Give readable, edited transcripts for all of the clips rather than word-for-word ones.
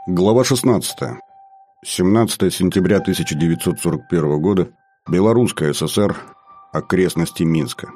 Глава 16. 17 сентября 1941 года. Белорусская ССР. Окрестности Минска.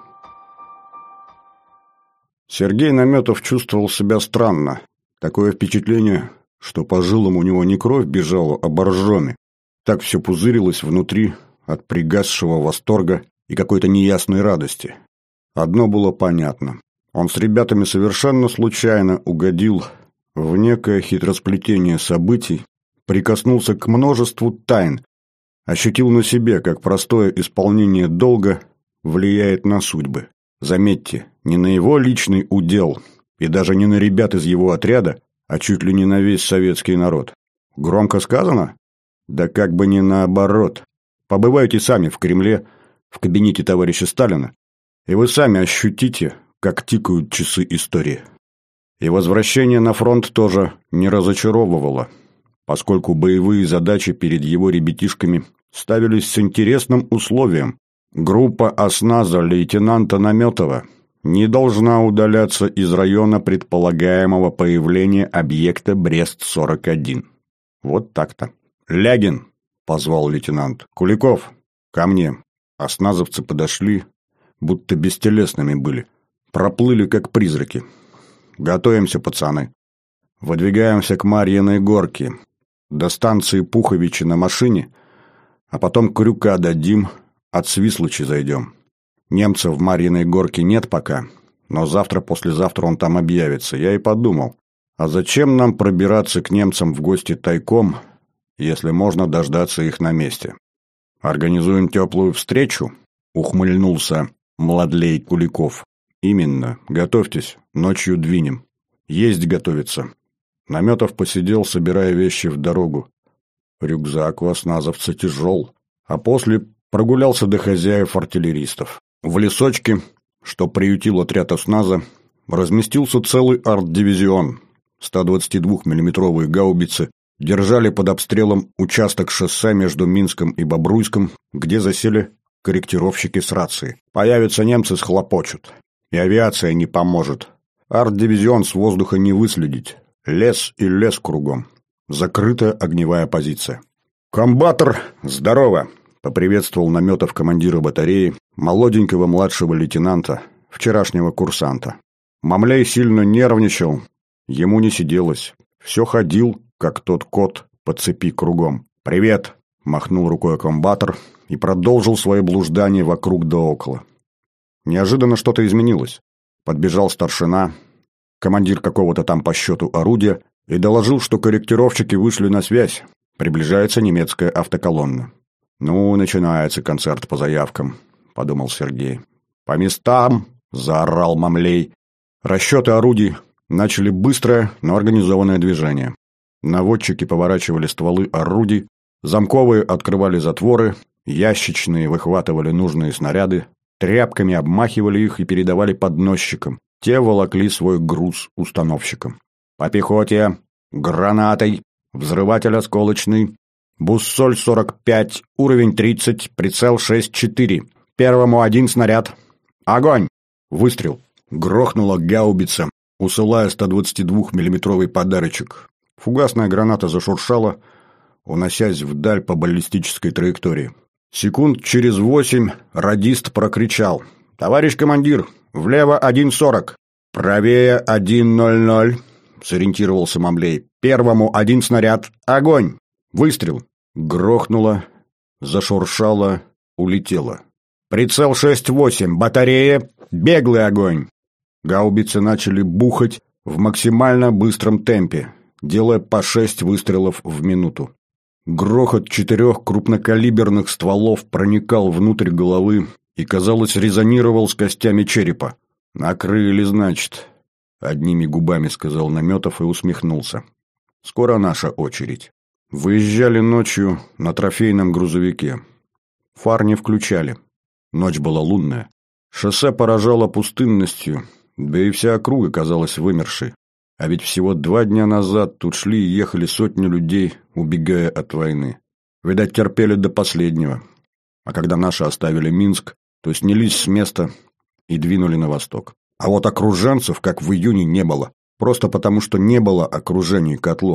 Сергей Наметов чувствовал себя странно. Такое впечатление, что по жилам у него не кровь бежала, а боржоми. Так все пузырилось внутри от пригасшего восторга и какой-то неясной радости. Одно было понятно. Он с ребятами совершенно случайно угодил в некое хитросплетение событий, прикоснулся к множеству тайн, ощутил на себе, как простое исполнение долга влияет на судьбы. Заметьте, не на его личный удел и даже не на ребят из его отряда, а чуть ли не на весь советский народ. Громко сказано? Да как бы не наоборот. Побывайте сами в Кремле, в кабинете товарища Сталина, и вы сами ощутите, как тикают часы истории. И возвращение на фронт тоже не разочаровывало, поскольку боевые задачи перед его ребятишками ставились с интересным условием. Группа осназа лейтенанта Наметова не должна удаляться из района предполагаемого появления объекта Брест-41. Вот так-то. «Лягин!» — позвал лейтенант. «Куликов! Ко мне!» Осназовцы подошли, будто бестелесными были. Проплыли, как призраки. «Готовимся, пацаны. Выдвигаемся к Марьиной горке. До станции Пуховичи на машине, а потом крюка дадим, от Свислочи зайдем. Немца в Марьиной горке нет пока, но завтра-послезавтра он там объявится. Я и подумал, а зачем нам пробираться к немцам в гости тайком, если можно дождаться их на месте? Организуем теплую встречу?» — ухмыльнулся Младлей Куликов. «Именно. Готовьтесь. Ночью двинем». «Есть готовиться». Наметов посидел, собирая вещи в дорогу. Рюкзак у осназовца тяжел. А после прогулялся до хозяев-артиллеристов. В лесочке, что приютил отряд осназа, разместился целый арт-дивизион. 122-миллиметровые гаубицы держали под обстрелом участок шоссе между Минском и Бобруйском, где засели корректировщики с рации. Появятся немцы, схлопочут. И авиация не поможет. Арт-дивизион с воздуха не выследить. Лес и лес кругом. Закрытая огневая позиция. «Комбатор, здорово!» — поприветствовал Наметов командира батареи, молоденького младшего лейтенанта, вчерашнего курсанта. Мамлей сильно нервничал, ему не сиделось. Все ходил, как тот кот, по цепи кругом. «Привет!» — махнул рукой комбатор и продолжил свои блуждания вокруг да около. Неожиданно что-то изменилось. Подбежал старшина, командир какого-то там по счету орудия, и доложил, что корректировщики вышли на связь. Приближается немецкая автоколонна. «Ну, начинается концерт по заявкам», — подумал Сергей. «По местам!» — заорал Мамлей. Расчеты орудий начали быстрое, но организованное движение. Наводчики поворачивали стволы орудий, замковые открывали затворы, ящичные выхватывали нужные снаряды, тряпками обмахивали их и передавали подносчикам. Те волокли свой груз установщикам. «По пехоте! Гранатой! Взрыватель осколочный! Буссоль 45, уровень 30, прицел 6-4. Первому 1 снаряд. Огонь!» Выстрел. Грохнула гаубица, усылая 122-миллиметровый подарочек. Фугасная граната зашуршала, уносясь вдаль по баллистической траектории. Секунд через 8 радист прокричал: «Товарищ командир, влево 1.40, правее 1.00», — сориентировался Мамлей. «Первому 1 снаряд. Огонь!» Выстрел. Грохнуло, зашуршало, улетело. «Прицел 6-8, батарея, беглый огонь!» Гаубицы начали бухать в максимально быстром темпе, делая по 6 выстрелов в минуту. Грохот 4 крупнокалиберных стволов проникал внутрь головы и, казалось, резонировал с костями черепа. «Накрыли, значит», — одними губами сказал Наметов и усмехнулся. «Скоро наша очередь». Выезжали ночью на трофейном грузовике. Фар не включали. Ночь была лунная. Шоссе поражало пустынностью, да и вся округа казалась вымершей. А ведь всего 2 дня назад тут шли и ехали сотни людей, убегая от войны. Видать, терпели до последнего. А когда наши оставили Минск, то снялись с места и двинули на восток. А вот окруженцев, как в июне, не было. Просто потому, что не было окружений котлов.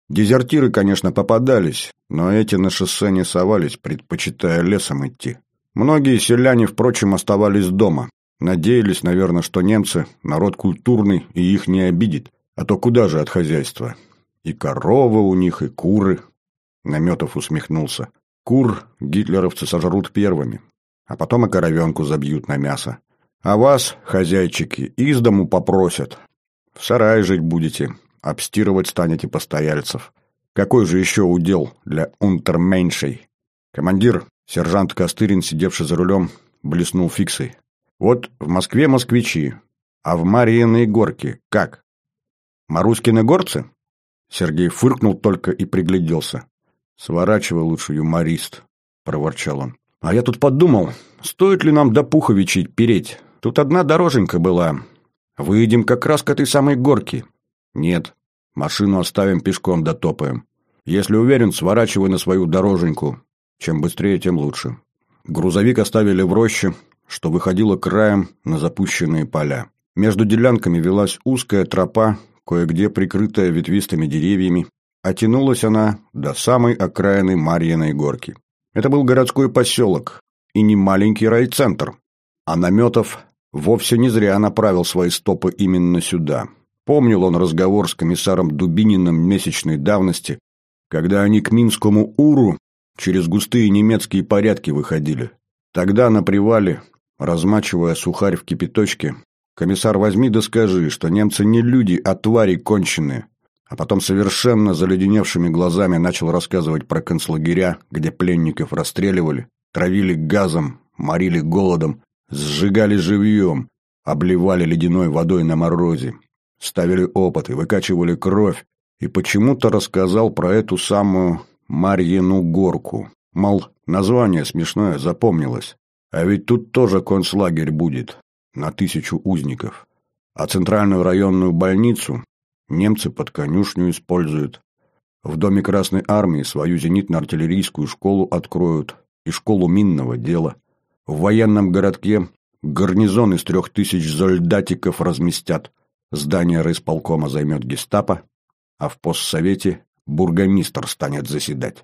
Дезертиры, конечно, попадались, но эти на шоссе не совались, предпочитая лесом идти. Многие селяне, впрочем, оставались дома. Надеялись, наверное, что немцы – народ культурный и их не обидит. А то куда же от хозяйства? И коровы у них, и куры. Наметов усмехнулся. Кур гитлеровцы сожрут первыми, а потом и коровенку забьют на мясо. А вас, хозяйчики, из дому попросят. В сарае жить будете, обстирывать станете постояльцев. Какой же еще удел для унтерменшей? Командир, сержант Костырин, сидевший за рулем, блеснул фиксой. Вот в Москве москвичи, а в Марьиной горке как? Маруськины горцы? Сергей фыркнул только и пригляделся. «Сворачивай лучше, юморист», — проворчал он. «А я тут подумал, стоит ли нам до Пуховичей переть? Тут одна дороженька была. Выйдем как раз к этой самой горке». «Нет, машину оставим, пешком дотопаем. Если уверен, сворачивай на свою дороженьку. Чем быстрее, тем лучше». Грузовик оставили в роще, что выходило краем на запущенные поля. Между делянками велась узкая тропа, кое-где прикрытая ветвистыми деревьями, а тянулась она до самой окраины Марьиной горки. Это был городской поселок и не маленький райцентр, а Наметов вовсе не зря направил свои стопы именно сюда. Помнил он разговор с комиссаром Дубининым месячной давности, когда они к Минскому Уру через густые немецкие порядки выходили. Тогда на привале, размачивая сухарь в кипяточке, комиссар возьми да скажи, что немцы не люди, а твари конченые. А потом совершенно заледеневшими глазами начал рассказывать про концлагеря, где пленников расстреливали, травили газом, морили голодом, сжигали живьем, обливали ледяной водой на морозе, ставили опыты, выкачивали кровь, и почему-то рассказал про эту самую Марьину горку. Мол, название смешное запомнилось. А ведь тут тоже концлагерь будет, на 1000 узников. А центральную районную больницу немцы под конюшню используют. В Доме Красной Армии свою зенитно-артиллерийскую школу откроют и школу минного дела. В военном городке гарнизон из 3000 зольдатиков разместят. Здание райисполкома займет гестапо, а в постсовете бургомистр станет заседать.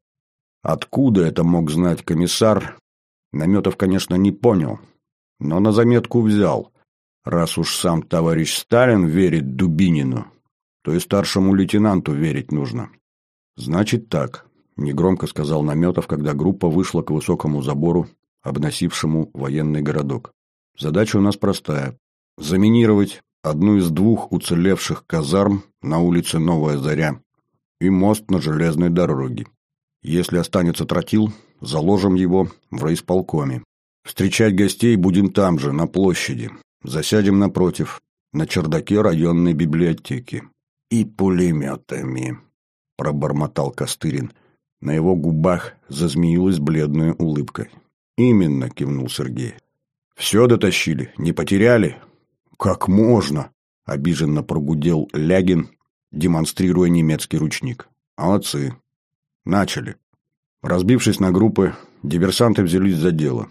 Откуда это мог знать комиссар, Наметов, конечно, не понял, но на заметку взял. Раз уж сам товарищ Сталин верит Дубинину, то и старшему лейтенанту верить нужно. «Значит так», — негромко сказал Наметов, когда группа вышла к высокому забору, обносившему военный городок. «Задача у нас простая — заминировать одну из 2 уцелевших казарм на улице Новая Заря и мост на железной дороге. Если останется тротил, заложим его в райисполкоме. Встречать гостей будем там же, на площади. Засядем напротив, на чердаке районной библиотеки. И пулеметами», — пробормотал Костырин. На его губах зазмеилась бледная улыбка. «Именно», — кивнул Сергей. «Все дотащили? Не потеряли?» «Как можно?» — обиженно прогудел Лягин, демонстрируя немецкий ручник. «Молодцы. Начали». Разбившись на группы, диверсанты взялись за дело.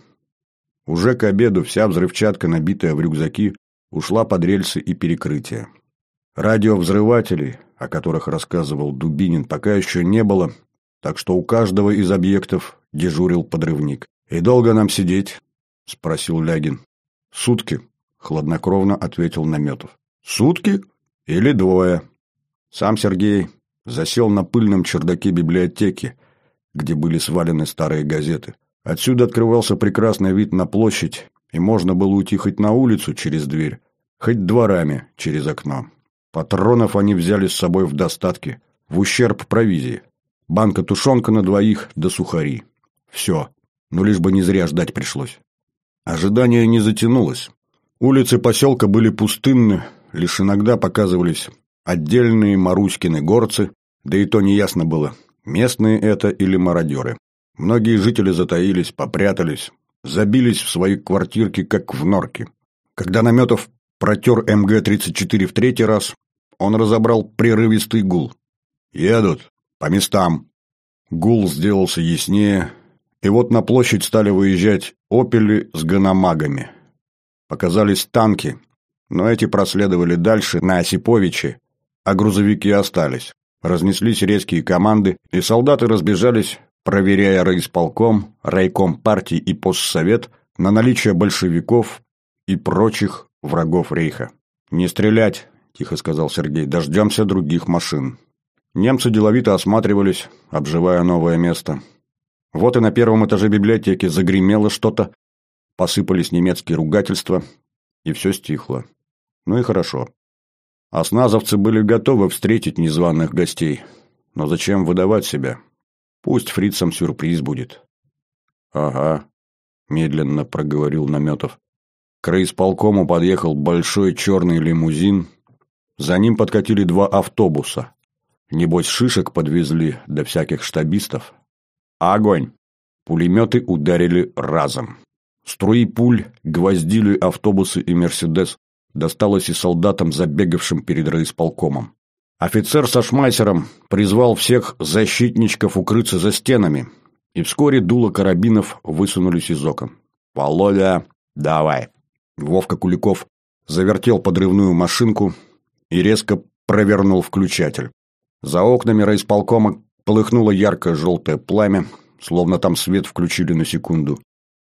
Уже к обеду вся взрывчатка, набитая в рюкзаки, ушла под рельсы и перекрытия. Радиовзрывателей, о которых рассказывал Дубинин, пока еще не было, так что у каждого из объектов дежурил подрывник. «И долго нам сидеть?» — спросил Лягин. «Сутки», — хладнокровно ответил Наметов. «Сутки? Или 2?» Сам Сергей засел на пыльном чердаке библиотеки, где были свалены старые газеты. Отсюда открывался прекрасный вид на площадь, и можно было уйти хоть на улицу через дверь, хоть дворами через окно. Патронов они взяли с собой в достатке, в ущерб провизии. Банка тушенка на 2 да сухари. Все. Но лишь бы не зря ждать пришлось. Ожидание не затянулось. Улицы поселка были пустынны, лишь иногда показывались отдельные Маруськины горцы, да и то неясно было, местные это или мародеры. Многие жители затаились, попрятались, забились в свои квартирки, как в норке. Когда Наметов протер МГ-34 в 3-й раз, он разобрал прерывистый гул. «Едут! По местам!» Гул сделался яснее, и вот на площадь стали выезжать «Опели» с ганамагами. Показались танки, но эти проследовали дальше, на Осиповичи, а грузовики остались. Разнеслись резкие команды, и солдаты разбежались, проверяя райисполком, райком партии и постсовет на наличие большевиков и прочих врагов рейха. «Не стрелять!» – тихо сказал Сергей. «Дождемся других машин». Немцы деловито осматривались, обживая новое место. Вот и на первом этаже библиотеки загремело что-то, посыпались немецкие ругательства, и все стихло. Ну и хорошо. Осназовцы были готовы встретить незваных гостей. Но зачем выдавать себя? Пусть фрицам сюрприз будет. «Ага», – медленно проговорил Наметов. К райисполкому подъехал большой черный лимузин. За ним подкатили 2 автобуса. Небось, шишек подвезли до всяких штабистов. Огонь! Пулеметы ударили разом. Струи пуль гвоздили автобусы и «Мерседес». Досталось и солдатам, забегавшим перед райисполкомом. Офицер со шмайсером призвал всех защитничков укрыться за стенами, и вскоре дула карабинов высунулись из окон. «Володя, давай!» Вовка Куликов завертел подрывную машинку и резко провернул включатель. За окнами райисполкома полыхнуло яркое желтое пламя, словно там свет включили на секунду.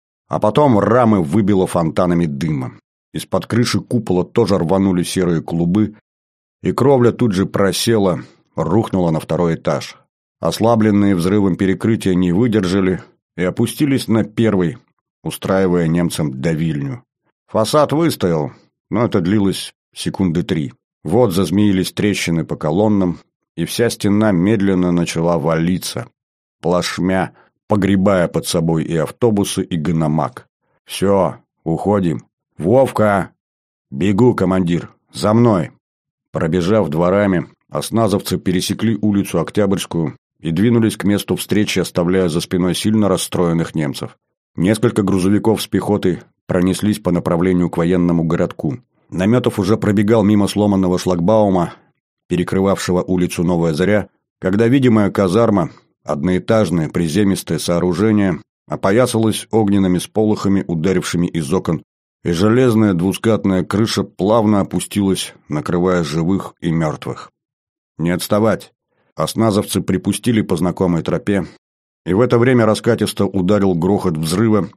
А потом рамы выбило фонтанами дыма. Из-под крыши купола тоже рванули серые клубы, и кровля тут же просела, рухнула на 2-й этаж. Ослабленные взрывом перекрытия не выдержали и опустились на 1-й, устраивая немцам давильню. Фасад выстоял, но это длилось секунды 3. Вот зазмеились трещины по колоннам, и вся стена медленно начала валиться, плашмя, погребая под собой и автобусы, и гономак. «Все, уходим. Вовка! Бегу, командир! За мной!» Пробежав дворами, осназовцы пересекли улицу Октябрьскую и двинулись к месту встречи, оставляя за спиной сильно расстроенных немцев. Несколько грузовиков с пехотой пронеслись по направлению к военному городку. Наметов уже пробегал мимо сломанного шлагбаума, перекрывавшего улицу Новая Заря, когда видимая казарма, одноэтажное приземистое сооружение, опоясалось огненными сполохами, ударившими из окон, и железная двускатная крыша плавно опустилась, накрывая живых и мертвых. «Не отставать!» Осназовцы припустили по знакомой тропе, и в это время раскатисто ударил грохот взрыва,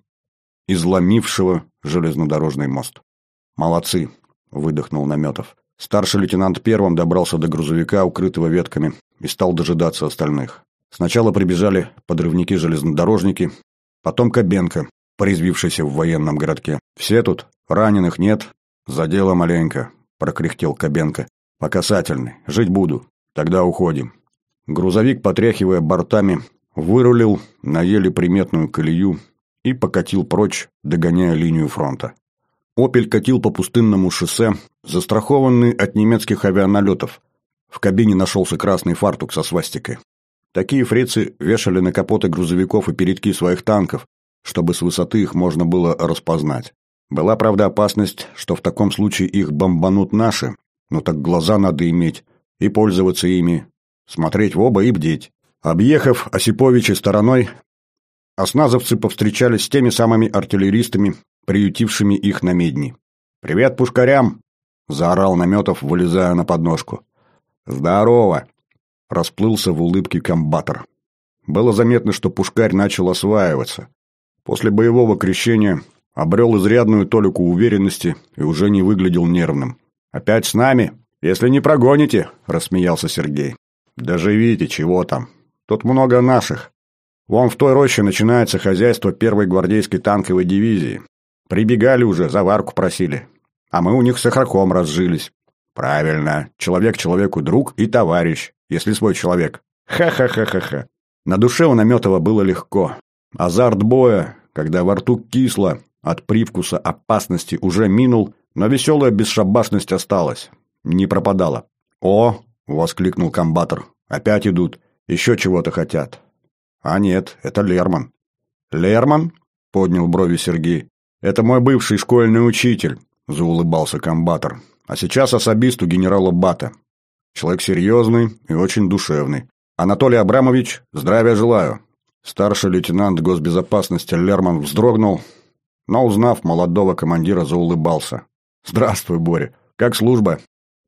изломившего железнодорожный мост. «Молодцы!» – выдохнул Наметов. Старший лейтенант первым добрался до грузовика, укрытого ветками, и стал дожидаться остальных. Сначала прибежали подрывники-железнодорожники, потом Кобенко, порезвившийся в военном городке. «Все тут? Раненых нет?» «За дело маленько», – прокряхтел Кобенко. «По касательной. Жить буду. Тогда уходим». Грузовик, потряхивая бортами, вырулил на еле приметную колею и покатил прочь, догоняя линию фронта. «Опель» катил по пустынному шоссе, застрахованный от немецких авианалетов. В кабине нашелся красный фартук со свастикой. Такие фрицы вешали на капоты грузовиков и передки своих танков, чтобы с высоты их можно было распознать. Была, правда, опасность, что в таком случае их бомбанут наши, но так глаза надо иметь и пользоваться ими, смотреть в оба и бдеть. Объехав Осиповича стороной, осназовцы повстречались с теми самыми артиллеристами, приютившими их на Медни. «Привет пушкарям!» – заорал Наметов, вылезая на подножку. «Здорово!» – расплылся в улыбке комбатор. Было заметно, что пушкарь начал осваиваться. После боевого крещения обрел изрядную толику уверенности и уже не выглядел нервным. «Опять с нами? Если не прогоните!» – рассмеялся Сергей. «Да живите, чего там? Тут много наших. Вон в той роще начинается хозяйство 1-й гвардейской танковой дивизии. Прибегали уже, заварку просили. А мы у них с Сахарком разжились. Правильно, человек человеку друг и товарищ, если свой человек. Ха-ха-ха-ха-ха». На душе у Наметова было легко. Азарт боя, когда во рту кисло от привкуса опасности, уже минул, но веселая бесшабашность осталась. Не пропадала. «О!» — воскликнул комбатор. «Опять идут. Еще чего-то хотят». «А нет, это Лерман». «Лерман?» — поднял брови Сергей. «Это мой бывший школьный учитель», — заулыбался комбатор. «А сейчас особист у генерала Бата. Человек серьезный и очень душевный. Анатолий Абрамович, здравия желаю». Старший лейтенант госбезопасности Лерман вздрогнул, но, узнав молодого командира, заулыбался. «Здравствуй, Боря. Как служба?»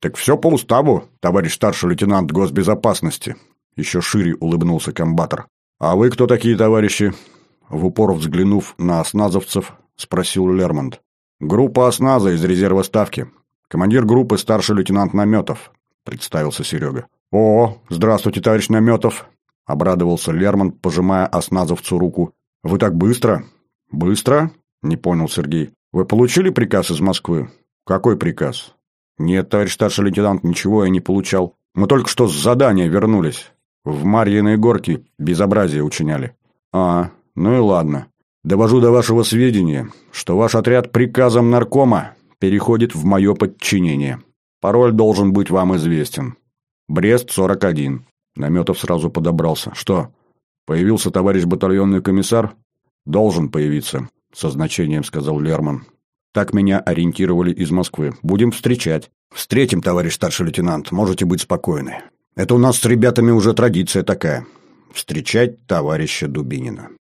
«Так все по уставу, товарищ старший лейтенант госбезопасности», — еще шире улыбнулся комбатор. «А вы кто такие, товарищи?» В упор взглянув на осназовцев, спросил Лермонт. «Группа осназа из резерва ставки. Командир группы старший лейтенант Наметов», — представился Серега. «О, здравствуйте, товарищ Наметов», — обрадовался Лермонт, пожимая осназовцу руку. «Вы так быстро?» «Быстро?» — не понял Сергей. «Вы получили приказ из Москвы?» «Какой приказ?» «Нет, товарищ старший лейтенант, ничего я не получал. Мы только что с задания вернулись. В Марьиной горке безобразие учиняли». «А, ну и ладно. Довожу до вашего сведения, что ваш отряд приказом наркома переходит в мое подчинение. Пароль должен быть вам известен. Брест-41». Наметов сразу подобрался. «Что, появился товарищ батальонный комиссар?» «Должен появиться», — со значением сказал Лерман. «Так меня ориентировали из Москвы. Будем встречать». «Встретим, товарищ старший лейтенант, можете быть спокойны. Это у нас с ребятами уже традиция такая — встречать товарища Дубинина».